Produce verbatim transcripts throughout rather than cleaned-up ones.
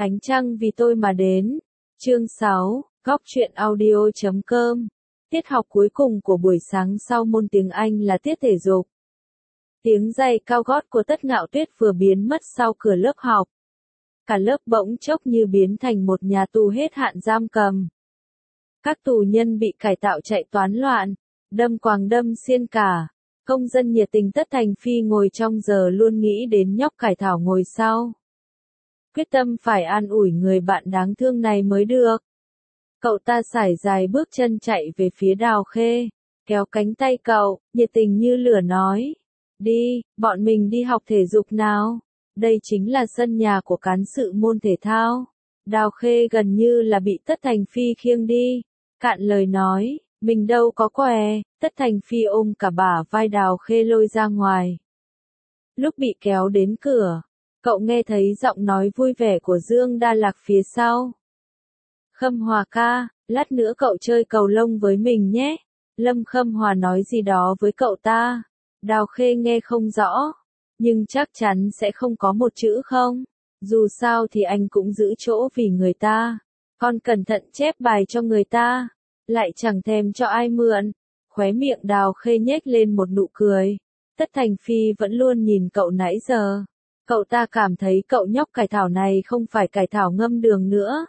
Ánh trăng vì tôi mà đến. Chương sáu, góc truyện audio chấm com. Tiết học cuối cùng của buổi sáng sau môn tiếng Anh là tiết thể dục. Tiếng giày cao gót của Tất Ngạo Tuyết vừa biến mất sau cửa lớp học. Cả lớp bỗng chốc như biến thành một nhà tù hết hạn giam cầm. Các tù nhân bị cải tạo chạy toán loạn, đâm quàng đâm xiên cả. Công dân nhiệt tình Tất Thành Phi ngồi trong giờ luôn nghĩ đến nhóc cải thảo ngồi sau. Quyết tâm phải an ủi người bạn đáng thương này mới được. Cậu ta sải dài bước chân chạy về phía Đào Khê, kéo cánh tay cậu, nhiệt tình như lửa nói. Đi, bọn mình đi học thể dục nào. Đây chính là sân nhà của cán sự môn thể thao. Đào Khê gần như là bị Tất Thành Phi khiêng đi. Cạn lời nói, mình đâu có què. Tất Thành Phi ôm cả bả vai Đào Khê lôi ra ngoài. Lúc bị kéo đến cửa, cậu nghe thấy giọng nói vui vẻ của Dương Đa Lạc phía sau. Khâm Hòa ca, lát nữa cậu chơi cầu lông với mình nhé. Lâm Khâm Hòa nói gì đó với cậu ta. Đào Khê nghe không rõ, nhưng chắc chắn sẽ không có một chữ không. Dù sao thì anh cũng giữ chỗ vì người ta. Còn cẩn thận chép bài cho người ta, lại chẳng thèm cho ai mượn. Khóe miệng Đào Khê nhếch lên một nụ cười. Tất Thành Phi vẫn luôn nhìn cậu nãy giờ. Cậu ta cảm thấy cậu nhóc cải thảo này không phải cải thảo ngâm đường nữa,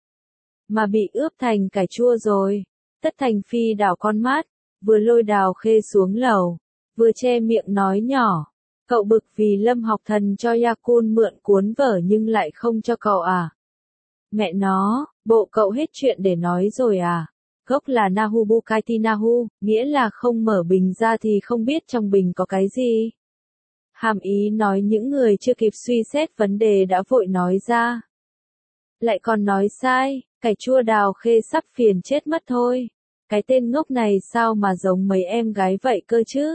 mà bị ướp thành cải chua rồi. Tất Thành Phi đảo con mắt, vừa lôi Đào Khê xuống lầu, vừa che miệng nói nhỏ. Cậu bực vì Lâm Học Thần cho Yakun mượn cuốn vở nhưng lại không cho cậu à? Mẹ nó, bộ cậu hết chuyện để nói rồi à? Gốc là Nahubukaiti Nahu, nghĩa là không mở bình ra thì không biết trong bình có cái gì. Hàm ý nói những người chưa kịp suy xét vấn đề đã vội nói ra. Lại còn nói sai, cải chua. Đào Khê sắp phiền chết mất thôi. Cái tên ngốc này sao mà giống mấy em gái vậy cơ chứ?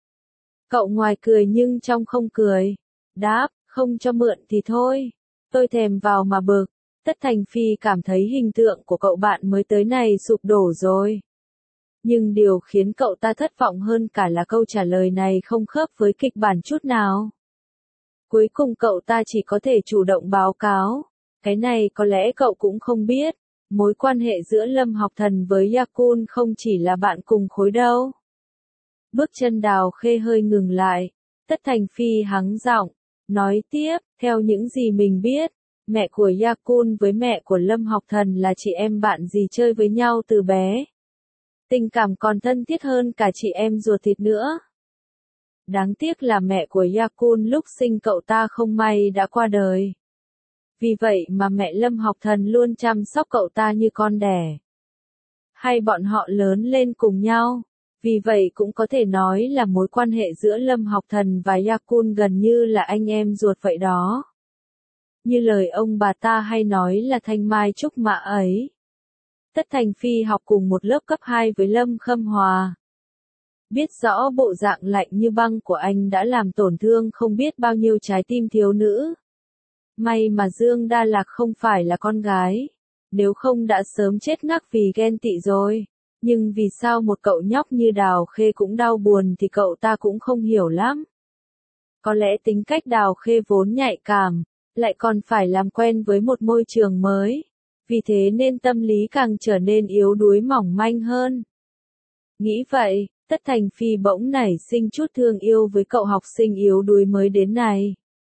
Cậu ngoài cười nhưng trong không cười. Đáp, không cho mượn thì thôi. Tôi thèm vào mà bực. Tất Thành Phi cảm thấy hình tượng của cậu bạn mới tới này sụp đổ rồi. Nhưng điều khiến cậu ta thất vọng hơn cả là câu trả lời này không khớp với kịch bản chút nào. Cuối cùng cậu ta chỉ có thể chủ động báo cáo. Cái này có lẽ cậu cũng không biết. Mối quan hệ giữa Lâm Học Thần với Yakun không chỉ là bạn cùng khối đâu. Bước chân Đào Khê hơi ngừng lại. Tất Thành Phi hắng giọng, nói tiếp, theo những gì mình biết, mẹ của Yakun với mẹ của Lâm Học Thần là chị em bạn gì chơi với nhau từ bé. Tình cảm còn thân thiết hơn cả chị em ruột thịt nữa. Đáng tiếc là mẹ của Yakun lúc sinh cậu ta không may đã qua đời. Vì vậy mà mẹ Lâm Học Thần luôn chăm sóc cậu ta như con đẻ. Hay bọn họ lớn lên cùng nhau. Vì vậy cũng có thể nói là mối quan hệ giữa Lâm Học Thần và Yakun gần như là anh em ruột vậy đó. Như lời ông bà ta hay nói là thanh mai trúc mã ấy. Tất Thành Phi học cùng một lớp cấp hai với Lâm Khâm Hòa. Biết rõ bộ dạng lạnh như băng của anh đã làm tổn thương không biết bao nhiêu trái tim thiếu nữ. May mà Dương Đa Lạc không phải là con gái. Nếu không đã sớm chết ngắc vì ghen tị rồi. Nhưng vì sao một cậu nhóc như Đào Khê cũng đau buồn thì cậu ta cũng không hiểu lắm. Có lẽ tính cách Đào Khê vốn nhạy cảm, lại còn phải làm quen với một môi trường mới. Vì thế nên tâm lý càng trở nên yếu đuối mỏng manh hơn. Nghĩ vậy, Tất Thành Phi bỗng nảy sinh chút thương yêu với cậu học sinh yếu đuối mới đến này.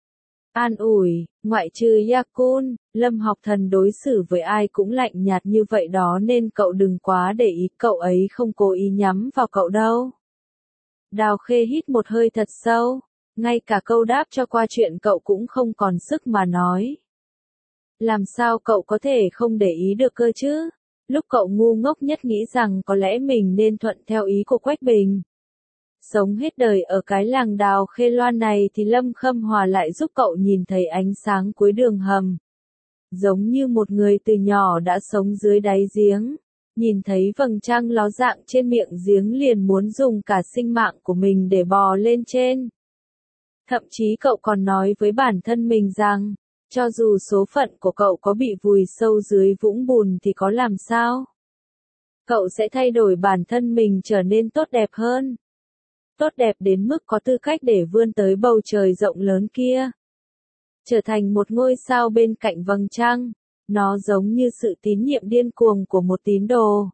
An ủi, ngoại trừ Yakun, Lâm Học Thần đối xử với ai cũng lạnh nhạt như vậy đó nên cậu đừng quá để ý, cậu ấy không cố ý nhắm vào cậu đâu. Đào Khê hít một hơi thật sâu, ngay cả câu đáp cho qua chuyện cậu cũng không còn sức mà nói. Làm sao cậu có thể không để ý được cơ chứ? Lúc cậu ngu ngốc nhất nghĩ rằng có lẽ mình nên thuận theo ý của Quách Bình. Sống hết đời ở cái làng Đào Khê Loan này thì Lâm Khâm Hòa lại giúp cậu nhìn thấy ánh sáng cuối đường hầm. Giống như một người từ nhỏ đã sống dưới đáy giếng, nhìn thấy vầng trăng ló dạng trên miệng giếng liền muốn dùng cả sinh mạng của mình để bò lên trên. Thậm chí cậu còn nói với bản thân mình rằng, cho dù số phận của cậu có bị vùi sâu dưới vũng bùn thì có làm sao? Cậu sẽ thay đổi bản thân mình trở nên tốt đẹp hơn. Tốt đẹp đến mức có tư cách để vươn tới bầu trời rộng lớn kia. trở thành một ngôi sao bên cạnh vầng trăng. Nó giống như sự tín nhiệm điên cuồng của một tín đồ.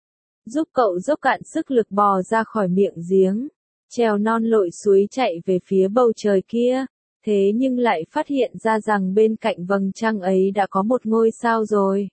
Giúp cậu dốc cạn sức lực bò ra khỏi miệng giếng, trèo non lội suối chạy về phía bầu trời kia, thế nhưng lại phát hiện ra rằng bên cạnh vầng trăng ấy đã có một ngôi sao rồi.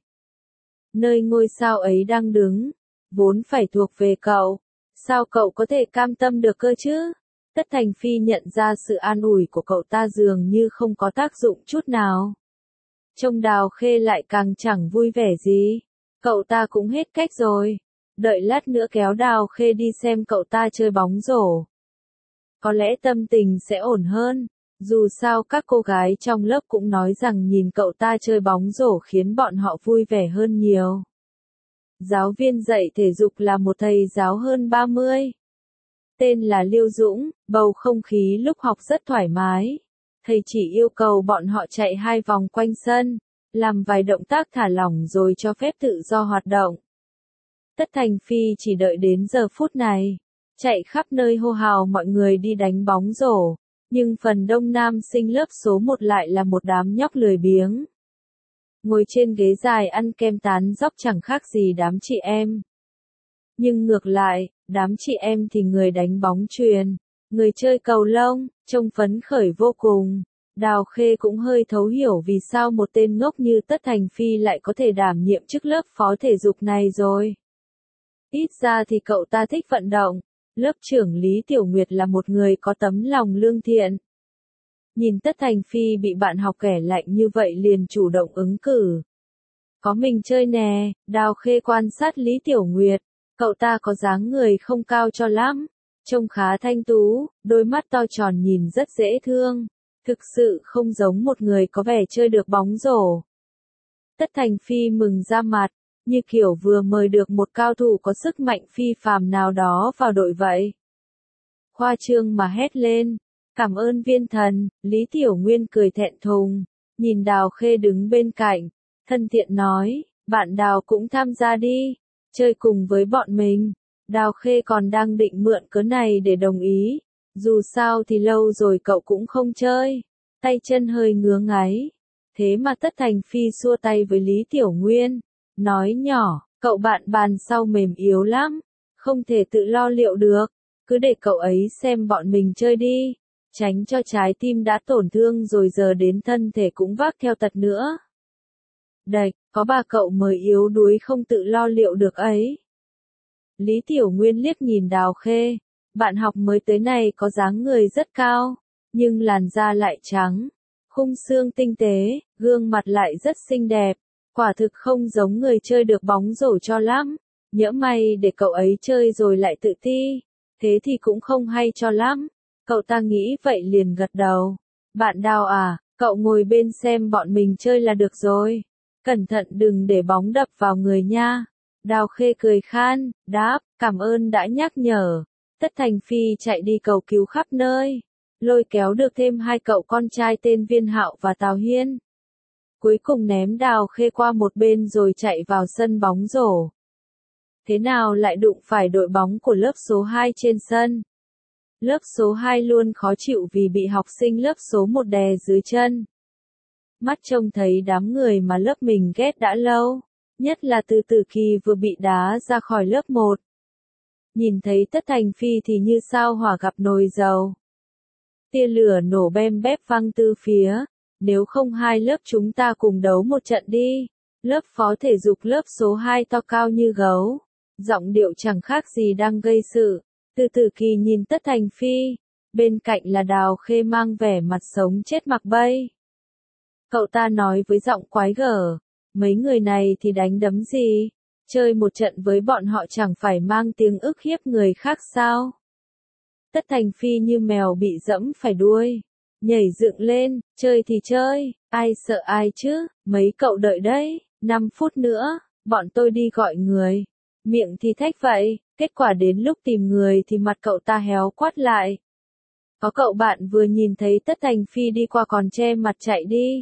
Nơi ngôi sao ấy đang đứng, vốn phải thuộc về cậu, sao cậu có thể cam tâm được cơ chứ? Tất Thành Phi nhận ra sự an ủi của cậu ta dường như không có tác dụng chút nào. Trông Đào Khê lại càng chẳng vui vẻ gì, cậu ta cũng hết cách rồi, đợi lát nữa kéo Đào Khê đi xem cậu ta chơi bóng rổ. Có lẽ tâm tình sẽ ổn hơn, dù sao các cô gái trong lớp cũng nói rằng nhìn cậu ta chơi bóng rổ khiến bọn họ vui vẻ hơn nhiều. Giáo viên dạy thể dục là một thầy giáo hơn ba mươi. Tên là Liêu Dũng, bầu không khí lúc học rất thoải mái. Thầy chỉ yêu cầu bọn họ chạy hai vòng quanh sân, làm vài động tác thả lỏng rồi cho phép tự do hoạt động. Tất Thành Phi chỉ đợi đến giờ phút này, chạy khắp nơi hô hào mọi người đi đánh bóng rổ, nhưng phần đông nam sinh lớp số một lại là một đám nhóc lười biếng. Ngồi trên ghế dài ăn kem tán dóc chẳng khác gì đám chị em. Nhưng ngược lại, đám chị em thì người đánh bóng chuyền, người chơi cầu lông, trông phấn khởi vô cùng. Đào Khê cũng hơi thấu hiểu vì sao một tên ngốc như Tất Thành Phi lại có thể đảm nhiệm chức lớp phó thể dục này rồi. Ít ra thì cậu ta thích vận động, lớp trưởng Lý Tiểu Nguyệt là một người có tấm lòng lương thiện. Nhìn Tất Thành Phi bị bạn học kẻ lạnh như vậy liền chủ động ứng cử. Có mình chơi nè, Đào Khê quan sát Lý Tiểu Nguyệt, cậu ta có dáng người không cao cho lắm, trông khá thanh tú, đôi mắt to tròn nhìn rất dễ thương, thực sự không giống một người có vẻ chơi được bóng rổ. Tất Thành Phi mừng ra mặt, như kiểu vừa mời được một cao thủ có sức mạnh phi phàm nào đó vào đội vậy. Khoa trương mà hét lên, cảm ơn viên thần. Lý Tiểu Nguyên cười thẹn thùng, nhìn Đào Khê đứng bên cạnh, thân thiện nói, bạn Đào cũng tham gia đi, chơi cùng với bọn mình. Đào Khê còn đang định mượn cớ này để đồng ý, dù sao thì lâu rồi cậu cũng không chơi, tay chân hơi ngứa ngáy. Thế mà Tất Thành Phi xua tay với Lý Tiểu Nguyên, nói nhỏ, cậu bạn bàn sau mềm yếu lắm, không thể tự lo liệu được, cứ để cậu ấy xem bọn mình chơi đi, tránh cho trái tim đã tổn thương rồi giờ đến thân thể cũng vác theo tật nữa. Đạch, có bà cậu mới yếu đuối không tự lo liệu được ấy. Lý Tiểu Nguyên liếc nhìn Đào Khê, bạn học mới tới này có dáng người rất cao, nhưng làn da lại trắng, khung xương tinh tế, gương mặt lại rất xinh đẹp, quả thực không giống người chơi được bóng rổ cho lắm, nhỡ may để cậu ấy chơi rồi lại tự ti, thế thì cũng không hay cho lắm. Cậu ta nghĩ vậy liền gật đầu. Bạn Đào à, cậu ngồi bên xem bọn mình chơi là được rồi. Cẩn thận đừng để bóng đập vào người nha. Đào Khê cười khan, đáp, cảm ơn đã nhắc nhở. Tất Thành Phi chạy đi cầu cứu khắp nơi, lôi kéo được thêm hai cậu con trai tên Viên Hạo và Tào Hiên. Cuối cùng ném Đào Khê qua một bên rồi chạy vào sân bóng rổ. Thế nào lại đụng phải đội bóng của lớp số hai trên sân? Lớp số hai luôn khó chịu vì bị học sinh lớp số một đè dưới chân. Mắt trông thấy đám người mà lớp mình ghét đã lâu, nhất là từ Tử Kỳ vừa bị đá ra khỏi lớp một. Nhìn thấy Tất Thành Phi thì như sao hỏa gặp nồi dầu. Tia lửa nổ bem bép văng từ phía, nếu không hai lớp chúng ta cùng đấu một trận đi. Lớp phó thể dục lớp số hai to cao như gấu, giọng điệu chẳng khác gì đang gây sự. Từ Tử Kỳ nhìn Tất Thành Phi, bên cạnh là Đào Khê mang vẻ mặt sống chết mặc bay. Cậu ta nói với giọng quái gở, mấy người này thì đánh đấm gì, chơi một trận với bọn họ chẳng phải mang tiếng ức hiếp người khác sao? Tất Thành Phi như mèo bị dẫm phải đuôi, nhảy dựng lên, chơi thì chơi, ai sợ ai chứ, mấy cậu đợi đấy, năm phút nữa, bọn tôi đi gọi người. Miệng thì thách vậy, kết quả đến lúc tìm người thì mặt cậu ta héo quắt lại. Có cậu bạn vừa nhìn thấy Tất Thành Phi đi qua còn che mặt chạy đi.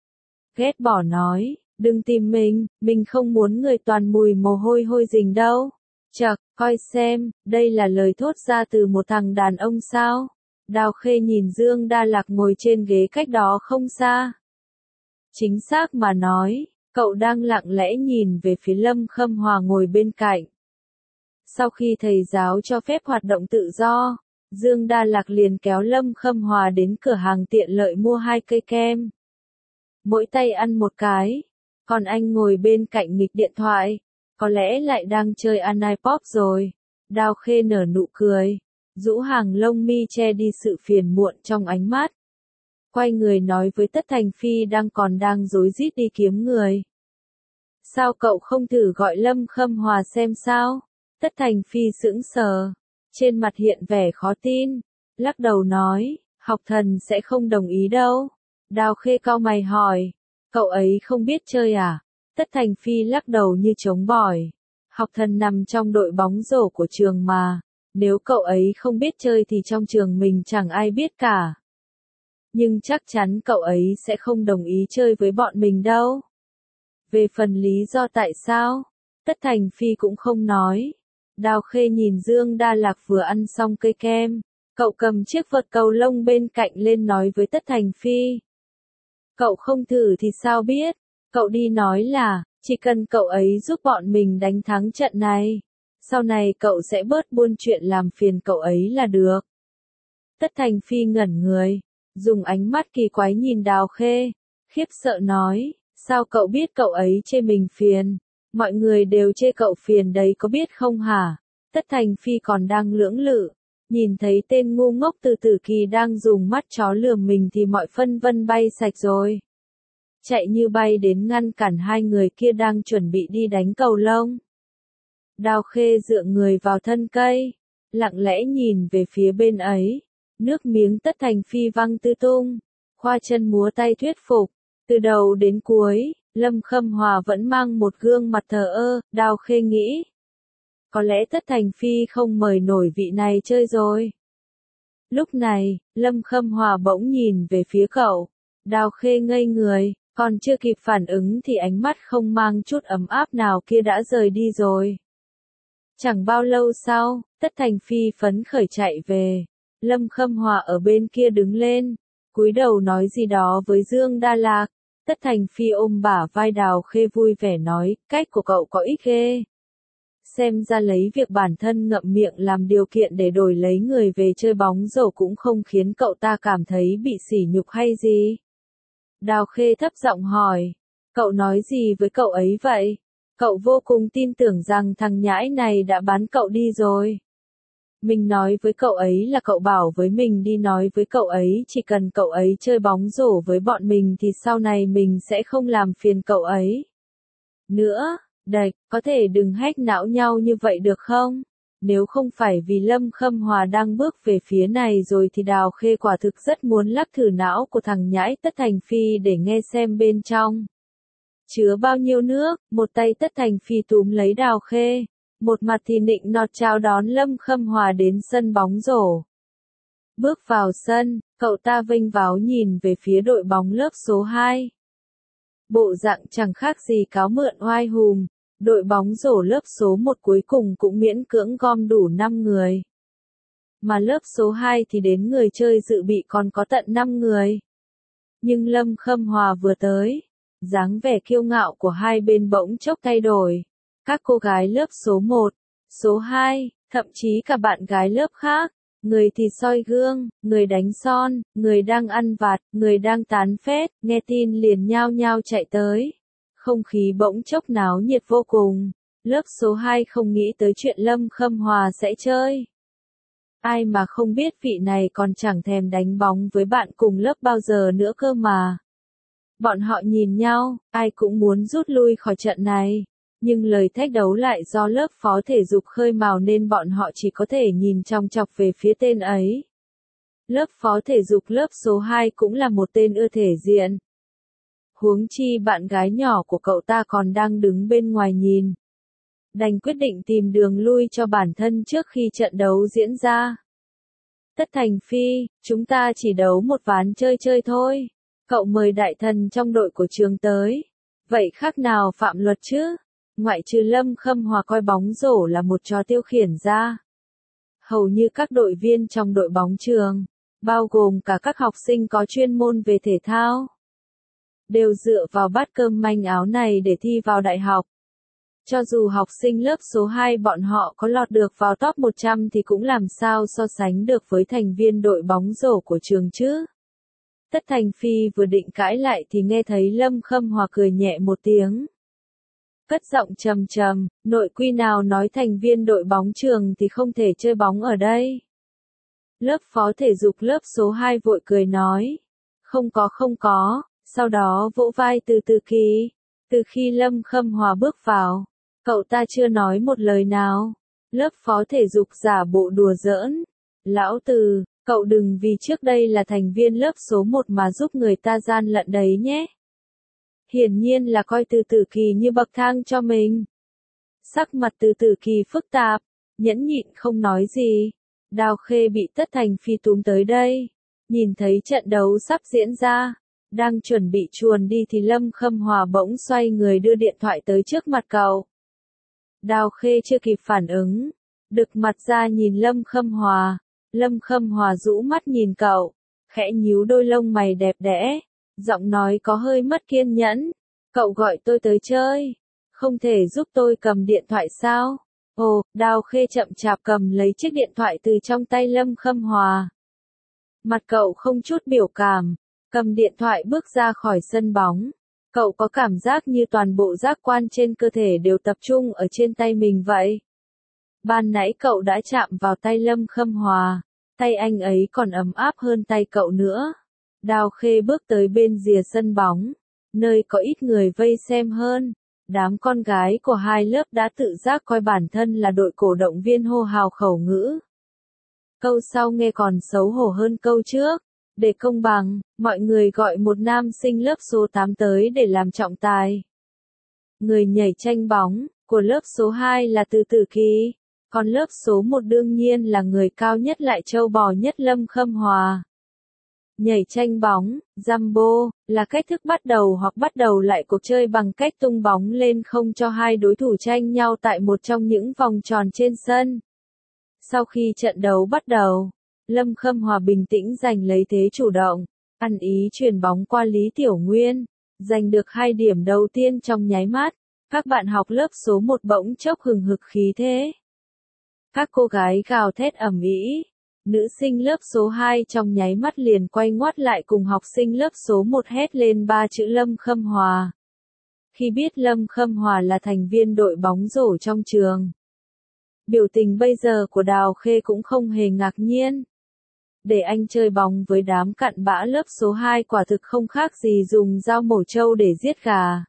Ghét bỏ nói, đừng tìm mình, mình không muốn người toàn mùi mồ hôi hôi rình đâu. Chậc, coi xem, đây là lời thốt ra từ một thằng đàn ông sao? Đào Khê nhìn Dương Đa Lạc ngồi trên ghế cách đó không xa. Chính xác mà nói, cậu đang lặng lẽ nhìn về phía Lâm Khâm Hòa ngồi bên cạnh. Sau khi thầy giáo cho phép hoạt động tự do, Dương Đa Lạc liền kéo Lâm Khâm Hòa đến cửa hàng tiện lợi mua hai cây kem. Mỗi tay ăn một cái, còn anh ngồi bên cạnh nghịch điện thoại, có lẽ lại đang chơi ăn iPod rồi. Đào Khê nở nụ cười, rũ hàng lông mi che đi sự phiền muộn trong ánh mắt. Quay người nói với Tất Thành Phi đang còn đang rối rít đi kiếm người. Sao cậu không thử gọi Lâm Khâm Hòa xem sao? Tất Thành Phi sững sờ, trên mặt hiện vẻ khó tin, lắc đầu nói, học thần sẽ không đồng ý đâu. Đào Khê cau mày hỏi, cậu ấy không biết chơi à? Tất Thành Phi lắc đầu như chống bỏi. Học thần nằm trong đội bóng rổ của trường mà, nếu cậu ấy không biết chơi thì trong trường mình chẳng ai biết cả. Nhưng chắc chắn cậu ấy sẽ không đồng ý chơi với bọn mình đâu. Về phần lý do tại sao, Tất Thành Phi cũng không nói. Đào Khê nhìn Dương Đa Lạc vừa ăn xong cây kem, cậu cầm chiếc vợt cầu lông bên cạnh lên nói với Tất Thành Phi. Cậu không thử thì sao biết, cậu đi nói là, chỉ cần cậu ấy giúp bọn mình đánh thắng trận này, sau này cậu sẽ bớt buôn chuyện làm phiền cậu ấy là được. Tất Thành Phi ngẩn người, dùng ánh mắt kỳ quái nhìn Đào Khê, khiếp sợ nói, sao cậu biết cậu ấy chê mình phiền? Mọi người đều chê cậu phiền đấy có biết không hả? Tất Thành Phi còn đang lưỡng lự, nhìn thấy tên ngu ngốc từ Tử Kỳ đang dùng mắt chó lườm mình thì mọi phân vân bay sạch rồi. Chạy như bay đến ngăn cản hai người kia đang chuẩn bị đi đánh cầu lông. Đào Khê dựa người vào thân cây, lặng lẽ nhìn về phía bên ấy, nước miếng Tất Thành Phi văng tứ tung, khoa chân múa tay thuyết phục, từ đầu đến cuối. Lâm Khâm Hòa vẫn mang một gương mặt thờ ơ, Đào Khê nghĩ. Có lẽ Tất Thành Phi không mời nổi vị này chơi rồi. Lúc này, Lâm Khâm Hòa bỗng nhìn về phía cậu. Đào Khê ngây người, còn chưa kịp phản ứng thì ánh mắt không mang chút ấm áp nào kia đã rời đi rồi. Chẳng bao lâu sau, Tất Thành Phi phấn khởi chạy về. Lâm Khâm Hòa ở bên kia đứng lên, cúi đầu nói gì đó với Dương Đa Lạc. Tất Thành Phi ôm bả vai Đào Khê vui vẻ nói, cách của cậu có ích ghê. Xem ra lấy việc bản thân ngậm miệng làm điều kiện để đổi lấy người về chơi bóng rổ cũng không khiến cậu ta cảm thấy bị sỉ nhục hay gì. Đào Khê thấp giọng hỏi, cậu nói gì với cậu ấy vậy? Cậu vô cùng tin tưởng rằng thằng nhãi này đã bán cậu đi rồi. Mình nói với cậu ấy là cậu bảo với mình đi nói với cậu ấy chỉ cần cậu ấy chơi bóng rổ với bọn mình thì sau này mình sẽ không làm phiền cậu ấy. Nữa, đạch, có thể đừng hách não nhau như vậy được không? Nếu không phải vì Lâm Khâm Hòa đang bước về phía này rồi thì Đào Khê quả thực rất muốn lắc thử não của thằng nhãi Tất Thành Phi để nghe xem bên trong chứa bao nhiêu nước. Một tay Tất Thành Phi túm lấy Đào Khê, một mặt thì nịnh nọt chào đón Lâm Khâm Hòa đến sân bóng rổ. Bước vào sân, cậu ta vênh váo nhìn về phía đội bóng lớp số hai. Bộ dạng chẳng khác gì cáo mượn oai hùm, đội bóng rổ lớp số một cuối cùng cũng miễn cưỡng gom đủ năm người. Mà lớp số hai thì đến người chơi dự bị còn có tận năm người. Nhưng Lâm Khâm Hòa vừa tới, dáng vẻ kiêu ngạo của hai bên bỗng chốc thay đổi. Các cô gái lớp số một, số hai, thậm chí cả bạn gái lớp khác, người thì soi gương, người đánh son, người đang ăn vặt, người đang tán phét, nghe tin liền nhao nhao chạy tới. Không khí bỗng chốc náo nhiệt vô cùng. Lớp số hai không nghĩ tới chuyện Lâm Khâm Hòa sẽ chơi. Ai mà không biết vị này còn chẳng thèm đánh bóng với bạn cùng lớp bao giờ nữa cơ mà. Bọn họ nhìn nhau, ai cũng muốn rút lui khỏi trận này. Nhưng lời thách đấu lại do lớp phó thể dục khơi mào nên bọn họ chỉ có thể nhìn chòng chọc về phía tên ấy. Lớp phó thể dục lớp số hai cũng là một tên ưa thể diện. Huống chi bạn gái nhỏ của cậu ta còn đang đứng bên ngoài nhìn. Đành quyết định tìm đường lui cho bản thân trước khi trận đấu diễn ra. Tất Thành Phi, chúng ta chỉ đấu một ván chơi chơi thôi. Cậu mời đại thần trong đội của trường tới. Vậy khác nào phạm luật chứ? Ngoại trừ Lâm Khâm Hòa coi bóng rổ là một trò tiêu khiển ra. Hầu như các đội viên trong đội bóng trường bao gồm cả các học sinh có chuyên môn về thể thao, đều dựa vào bát cơm manh áo này để thi vào đại học. Cho dù học sinh lớp số hai bọn họ có lọt được vào top một trăm thì cũng làm sao so sánh được với thành viên đội bóng rổ của trường chứ. Tất Thành Phi vừa định cãi lại thì nghe thấy Lâm Khâm Hòa cười nhẹ một tiếng. Cất giọng trầm trầm, nội quy nào nói thành viên đội bóng trường thì không thể chơi bóng ở đây. Lớp phó thể dục lớp số hai vội cười nói. Không có không có, sau đó vỗ vai Từ Từ Kỳ. Từ khi Lâm Khâm Hòa bước vào, cậu ta chưa nói một lời nào. Lớp phó thể dục giả bộ đùa giỡn. Lão Từ, cậu đừng vì trước đây là thành viên lớp số một mà giúp người ta gian lận đấy nhé. Hiển nhiên là coi Từ Từ Kỳ như bậc thang cho mình. Sắc mặt Từ Từ Kỳ phức tạp, nhẫn nhịn không nói gì. Đào Khê bị Tất Thành Phi túm tới đây. Nhìn thấy trận đấu sắp diễn ra, đang chuẩn bị chuồn đi thì Lâm Khâm Hòa bỗng xoay người đưa điện thoại tới trước mặt cậu. Đào Khê chưa kịp phản ứng, đực mặt ra nhìn Lâm Khâm Hòa. Lâm Khâm Hòa rũ mắt nhìn cậu, khẽ nhíu đôi lông mày đẹp đẽ, giọng nói có hơi mất kiên nhẫn. Cậu gọi tôi tới chơi, không thể giúp tôi cầm điện thoại sao? Ồ, Đào Khê chậm chạp cầm lấy chiếc điện thoại từ trong tay Lâm Khâm Hòa. Mặt cậu không chút biểu cảm, cầm điện thoại bước ra khỏi sân bóng. Cậu có cảm giác như toàn bộ giác quan trên cơ thể đều tập trung ở trên tay mình vậy. Ban nãy cậu đã chạm vào tay Lâm Khâm Hòa, tay anh ấy còn ấm áp hơn tay cậu nữa. Đào Khê bước tới bên rìa sân bóng, nơi có ít người vây xem hơn. Đám con gái của hai lớp đã tự giác coi bản thân là đội cổ động viên hô hào khẩu ngữ. Câu sau nghe còn xấu hổ hơn câu trước. Để công bằng, mọi người gọi một nam sinh lớp số tám tới để làm trọng tài. Người nhảy tranh bóng của lớp số hai là Từ Từ Kỳ, còn lớp số một đương nhiên là người cao nhất lại trâu bò nhất Lâm Khâm Hòa. Nhảy tranh bóng, Jumbo, là cách thức bắt đầu hoặc bắt đầu lại cuộc chơi bằng cách tung bóng lên không cho hai đối thủ tranh nhau tại một trong những vòng tròn trên sân. Sau khi trận đấu bắt đầu, Lâm Khâm Hòa bình tĩnh giành lấy thế chủ động, ăn ý chuyền bóng qua Lý Tiểu Nguyên, giành được hai điểm đầu tiên trong nháy mắt. Các bạn học lớp số một bỗng chốc hừng hực khí thế. Các cô gái gào thét ầm ĩ. Nữ sinh lớp số hai trong nháy mắt liền quay ngoắt lại cùng học sinh lớp số một hét lên ba chữ Lâm Khâm Hòa. Khi biết Lâm Khâm Hòa là thành viên đội bóng rổ trong trường, biểu tình bây giờ của Đào Khê cũng không hề ngạc nhiên. Để anh chơi bóng với đám cặn bã lớp số hai quả thực không khác gì dùng dao mổ trâu để giết gà.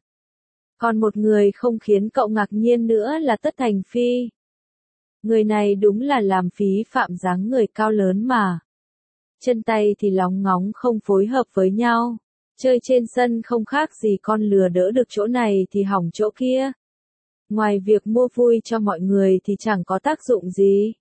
Còn một người không khiến cậu ngạc nhiên nữa là Tất Thành Phi. Người này đúng là làm phí phạm dáng người cao lớn mà. Chân tay thì lóng ngóng không phối hợp với nhau. Chơi trên sân không khác gì con lừa đỡ được chỗ này thì hỏng chỗ kia. Ngoài việc mua vui cho mọi người thì chẳng có tác dụng gì.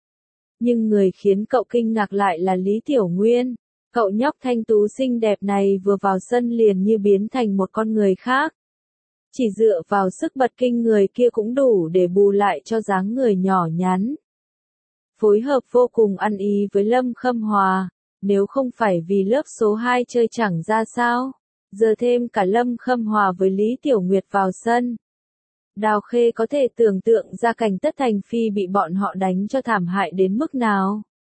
Nhưng người khiến cậu kinh ngạc lại là Lý Tiểu Nguyên. Cậu nhóc thanh tú xinh đẹp này vừa vào sân liền như biến thành một con người khác. Chỉ dựa vào sức bật kinh người kia cũng đủ để bù lại cho dáng người nhỏ nhắn. Phối hợp vô cùng ăn ý với Lâm Khâm Hòa, nếu không phải vì lớp số hai chơi chẳng ra sao. Giờ thêm cả Lâm Khâm Hòa với Lý Tiểu Nguyệt vào sân. Đào Khê có thể tưởng tượng ra cảnh Tất Thành Phi bị bọn họ đánh cho thảm hại đến mức nào.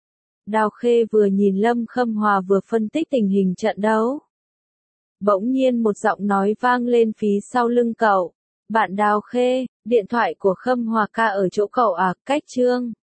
Đào Khê vừa nhìn Lâm Khâm Hòa vừa phân tích tình hình trận đấu. Bỗng nhiên một giọng nói vang lên phía sau lưng cậu. Bạn Đào Khê, điện thoại của Khâm Hòa ca ở chỗ cậu à, cách Trương.